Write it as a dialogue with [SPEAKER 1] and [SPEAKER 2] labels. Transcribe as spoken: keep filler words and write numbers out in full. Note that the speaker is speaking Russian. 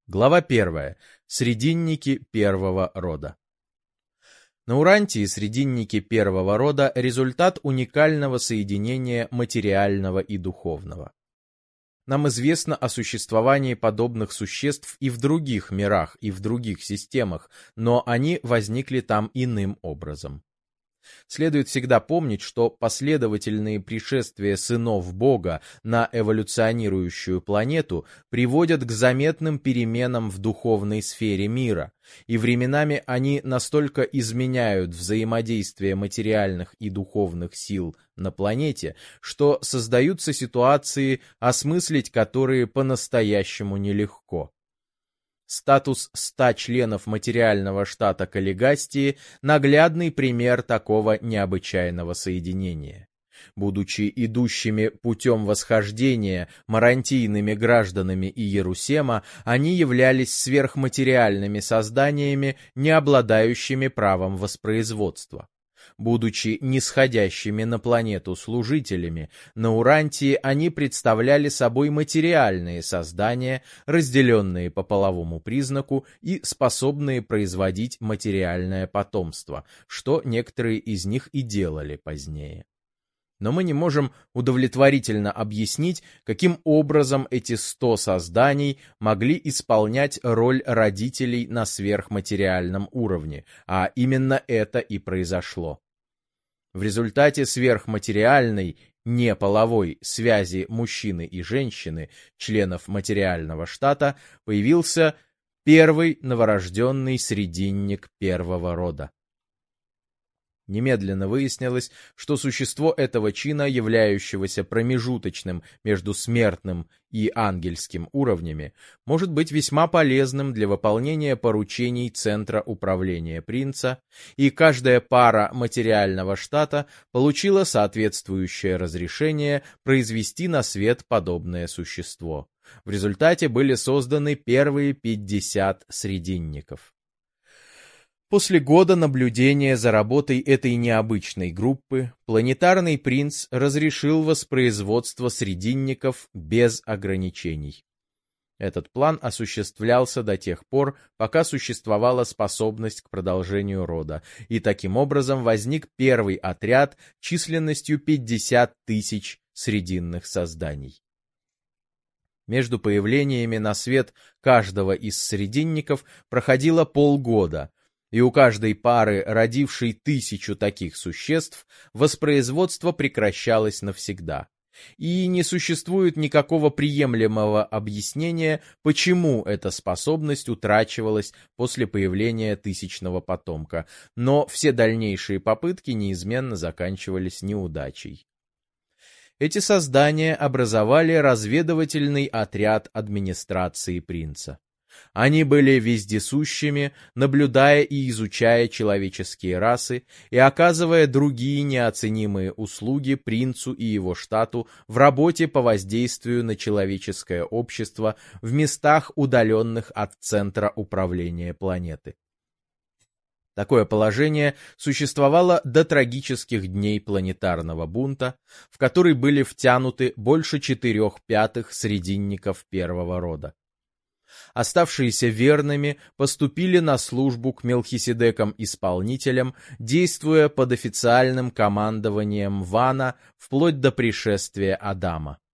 [SPEAKER 1] Глава первая. Срединники первого рода. На Урантии срединники первого рода – результат уникального соединения материального и духовного. Нам известно о существовании подобных существ и в других мирах, и в других системах, но они возникли там иным образом. Следует всегда помнить, что последовательные пришествия сынов Бога на эволюционирующую планету приводят к заметным переменам в духовной сфере мира, и временами они настолько изменяют взаимодействие материальных и духовных сил на планете, что создаются ситуации, осмыслить которые по-настоящему нелегко. Статус ста членов материального штата Каллигастии – наглядный пример такого необычайного соединения. Будучи идущими путем восхождения марантийными гражданами Иерусема, они являлись сверхматериальными созданиями, не обладающими правом воспроизводства. Будучи нисходящими на планету служителями, на Урантии они представляли собой материальные создания, разделенные по половому признаку и способные производить материальное потомство, что некоторые из них и делали позднее. Но мы не можем удовлетворительно объяснить, каким образом эти сто созданий могли исполнять роль родителей на сверхматериальном уровне, а именно это и произошло. В результате сверхматериальной, неполовой связи мужчины и женщины, членов материального штата, появился первый новорожденный срединник первого рода. Немедленно выяснилось, что существо этого чина, являющегося промежуточным между смертным и ангельским уровнями, может быть весьма полезным для выполнения поручений Центра управления принца, и каждая пара материального штата получила соответствующее разрешение произвести на свет подобное существо. В результате были созданы первые пятьдесят срединников. После года наблюдения за работой этой необычной группы, планетарный принц разрешил воспроизводство срединников без ограничений. Этот план осуществлялся до тех пор, пока существовала способность к продолжению рода, и таким образом возник первый отряд численностью пятьдесят тысяч срединных созданий. Между появлениями на свет каждого из срединников проходило полгода, и у каждой пары, родившей тысячу таких существ, воспроизводство прекращалось навсегда. И не существует никакого приемлемого объяснения, почему эта способность утрачивалась после появления тысячного потомка, но все дальнейшие попытки неизменно заканчивались неудачей. Эти создания образовали разведывательный отряд администрации принца. Они были вездесущими, наблюдая и изучая человеческие расы и оказывая другие неоценимые услуги принцу и его штату в работе по воздействию на человеческое общество в местах, удаленных от центра управления планеты. Такое положение существовало до трагических дней планетарного бунта, в который были втянуты больше четырех пятых срединников первого рода. Оставшиеся верными поступили на службу к Мелхиседекам-исполнителям, действуя под официальным командованием Вана вплоть до пришествия Адама.